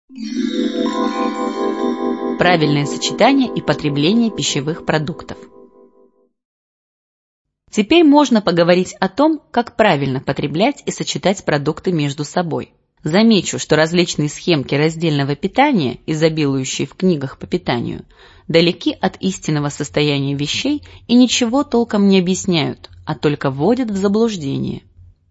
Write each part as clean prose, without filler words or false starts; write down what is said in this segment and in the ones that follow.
Правильное сочетание и потребление пищевых продуктов. Теперь можно поговорить о том, как правильно потреблять и сочетать продукты между собой. Замечу, что различные схемки раздельного питания, изобилующие в книгах по питанию, далеки от истинного состояния вещей и ничего толком не объясняют, а только вводят в заблуждение.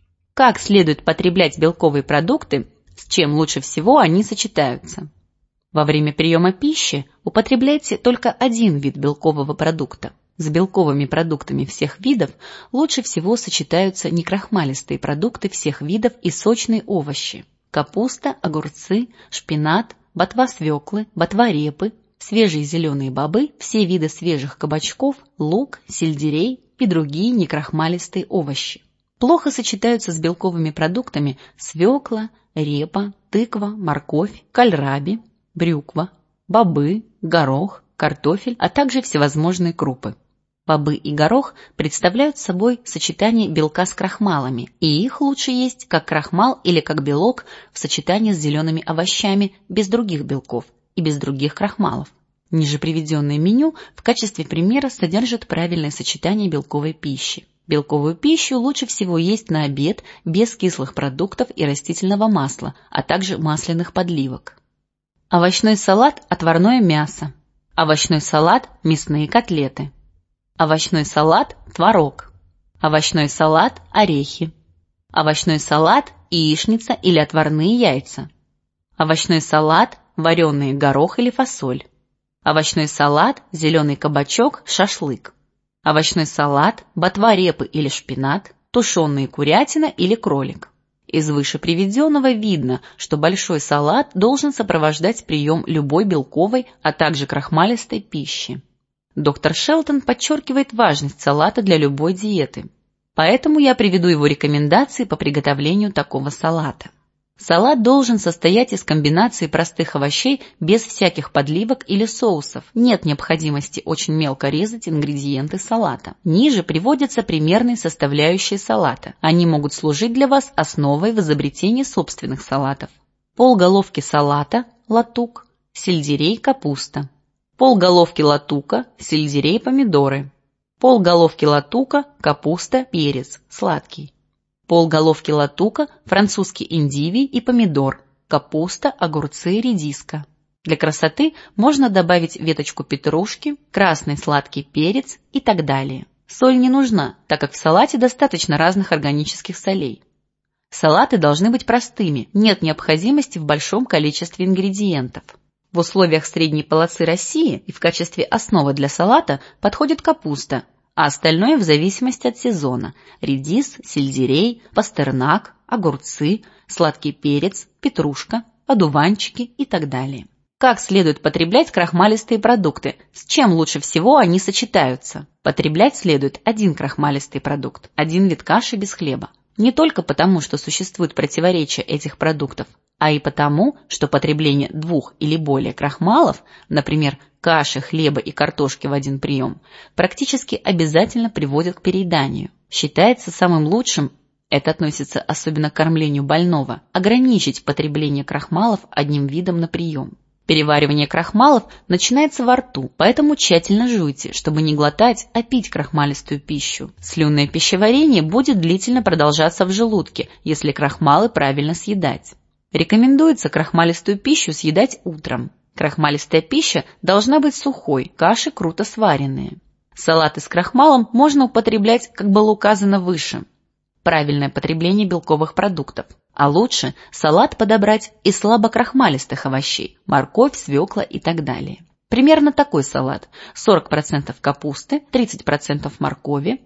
Как следует потреблять белковые продукты, с чем лучше всего они сочетаются? Во время приема пищи употребляйте только один вид белкового продукта. С белковыми продуктами всех видов лучше всего сочетаются некрахмалистые продукты всех видов и сочные овощи. Капуста, огурцы, шпинат, ботва свеклы, ботва репы, свежие зеленые бобы, все виды свежих кабачков, лук, сельдерей и другие некрахмалистые овощи. Плохо сочетаются с белковыми продуктами свекла, репа, тыква, морковь, кальраби, брюква, бобы, горох, картофель, а также всевозможные крупы. Бобы и горох представляют собой сочетание белка с крахмалами, и их лучше есть как крахмал или как белок в сочетании с зелеными овощами без других белков и без других крахмалов. Ниже приведенное меню в качестве примера содержит правильное сочетание белковой пищи. Белковую пищу лучше всего есть на обед без кислых продуктов и растительного масла, а также масляных подливок. Овощной салат – отварное мясо. Овощной салат – мясные котлеты. Овощной салат – творог. Овощной салат – орехи. Овощной салат – яичница или отварные яйца. Овощной салат – вареный горох или фасоль. Овощной салат – зеленый кабачок, шашлык. Овощной салат – ботва репы или шпинат, тушеная курятина или кролик. Из выше приведенного видно, что большой салат должен сопровождать прием любой белковой, а также крахмалистой пищи. Доктор Шелтон подчеркивает важность салата для любой диеты, поэтому я приведу его рекомендации по приготовлению такого салата. Салат должен состоять из комбинации простых овощей без всяких подливок или соусов. Нет необходимости очень мелко резать ингредиенты салата. Ниже приводятся примерные составляющие салата. Они могут служить для вас основой в изобретении собственных салатов. Полголовки салата, латук, сельдерей, капуста. Полголовки латука, сельдерей, помидоры. Полголовки латука, капуста, перец, сладкий. Полголовки латука, французский эндивий и помидор, капуста, огурцы, редиска. Для красоты можно добавить веточку петрушки, красный сладкий перец и так далее. Соль не нужна, так как в салате достаточно разных органических солей. Салаты должны быть простыми, нет необходимости в большом количестве ингредиентов. В условиях средней полосы России и в качестве основы для салата подходит капуста, а остальное в зависимости от сезона – редис, сельдерей, пастернак, огурцы, сладкий перец, петрушка, одуванчики и так далее. Как следует потреблять крахмалистые продукты? С чем лучше всего они сочетаются? Потреблять следует один крахмалистый продукт, один вид каши без хлеба. Не только потому, что существует противоречие этих продуктов, а и потому, что потребление двух или более крахмалов, например, каши, хлеба и картошки в один прием, практически обязательно приводит к перееданию. Считается самым лучшим, это относится особенно к кормлению больного, ограничить потребление крахмалов одним видом на прием. Переваривание крахмалов начинается во рту, поэтому тщательно жуйте, чтобы не глотать, а пить крахмалистую пищу. Слюнное пищеварение будет длительно продолжаться в желудке, если крахмалы правильно съедать. Рекомендуется крахмалистую пищу съедать утром. Крахмалистая пища должна быть сухой, каши круто сваренные. Салаты с крахмалом можно употреблять, как было указано выше. Правильное потребление белковых продуктов. А лучше салат подобрать из слабокрахмалистых овощей – морковь, свекла и так далее. Примерно такой салат: 40% капусты, 30% моркови,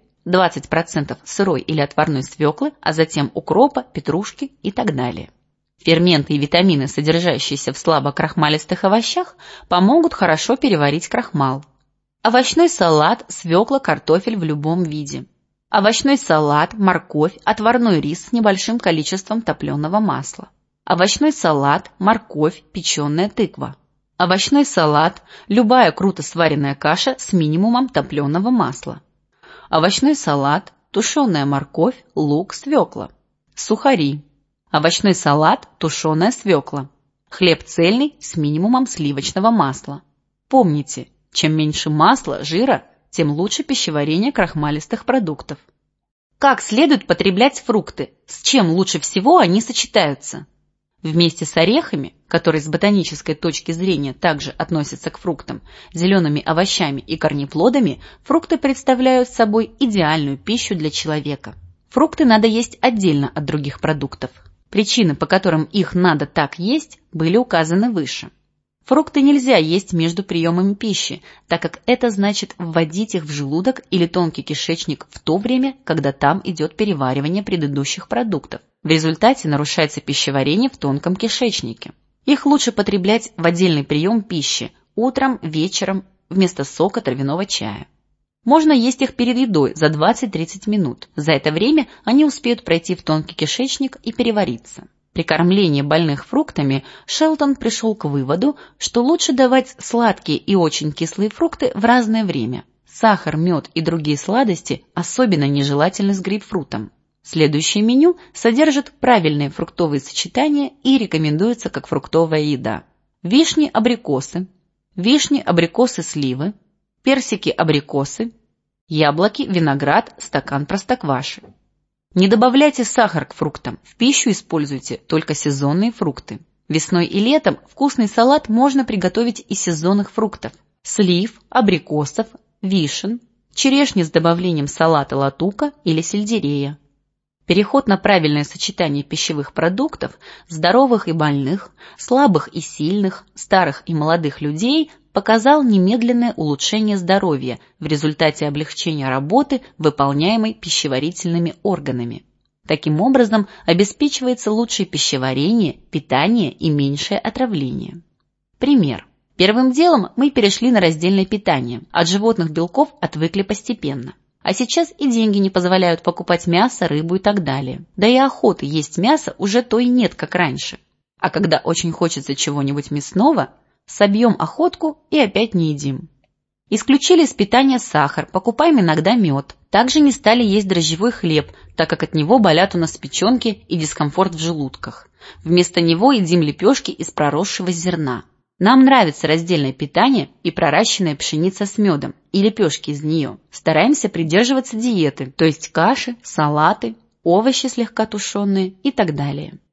20% сырой или отварной свеклы, а затем укропа, петрушки и так далее. Ферменты и витамины, содержащиеся в слабокрахмалистых овощах, помогут хорошо переварить крахмал. Овощной салат, свекла, картофель в любом виде. Овощной салат, морковь, отварной рис с небольшим количеством топленого масла. Овощной салат, морковь, печеная тыква. Овощной салат, любая круто сваренная каша с минимумом топленого масла. Овощной салат, тушеная морковь, лук, свекла. Сухари. Овощной салат, тушеная свекла. Хлеб цельный с минимумом сливочного масла. Помните, чем меньше масла, жира, тем лучше пищеварение крахмалистых продуктов. Как следует потреблять фрукты? С чем лучше всего они сочетаются? Вместе с орехами, которые с ботанической точки зрения также относятся к фруктам, зелеными овощами и корнеплодами, фрукты представляют собой идеальную пищу для человека. Фрукты надо есть отдельно от других продуктов. Причины, по которым их надо так есть, были указаны выше. Фрукты нельзя есть между приемами пищи, так как это значит вводить их в желудок или тонкий кишечник в то время, когда там идет переваривание предыдущих продуктов. В результате нарушается пищеварение в тонком кишечнике. Их лучше потреблять в отдельный прием пищи утром, вечером, вместо сока травяного чая. Можно есть их перед едой за 20-30 минут. За это время они успеют пройти в тонкий кишечник и перевариться. При кормлении больных фруктами Шелтон пришел к выводу, что лучше давать сладкие и очень кислые фрукты в разное время. Сахар, мед и другие сладости особенно нежелательны с грейпфрутом. Следующее меню содержит правильные фруктовые сочетания и рекомендуется как фруктовая еда. Вишни-абрикосы, вишни-абрикосы-сливы, персики-абрикосы, яблоки, виноград, стакан простокваши. Не добавляйте сахар к фруктам, в пищу используйте только сезонные фрукты. Весной и летом вкусный салат можно приготовить из сезонных фруктов: слив, абрикосов, вишен, черешни с добавлением салата латука или сельдерея. Переход на правильное сочетание пищевых продуктов здоровых и больных, слабых и сильных, старых и молодых людей показал немедленное улучшение здоровья в результате облегчения работы, выполняемой пищеварительными органами. Таким образом, обеспечивается лучшее пищеварение, питание и меньшее отравление. Пример. Первым делом мы перешли на раздельное питание, от животных белков отвыкли постепенно. А сейчас и деньги не позволяют покупать мясо, рыбу и так далее. Да и охоты есть мясо уже то и нет, как раньше. А когда очень хочется чего-нибудь мясного, собьем охотку и опять не едим. Исключили из питания сахар, покупаем иногда мед. Также не стали есть дрожжевой хлеб, так как от него болят у нас печенки и дискомфорт в желудках. Вместо него едим лепешки из проросшего зерна. Нам нравится раздельное питание и проращенная пшеница с медом, и лепешки из нее. Стараемся придерживаться диеты, то есть каши, салаты, овощи слегка тушеные и так далее.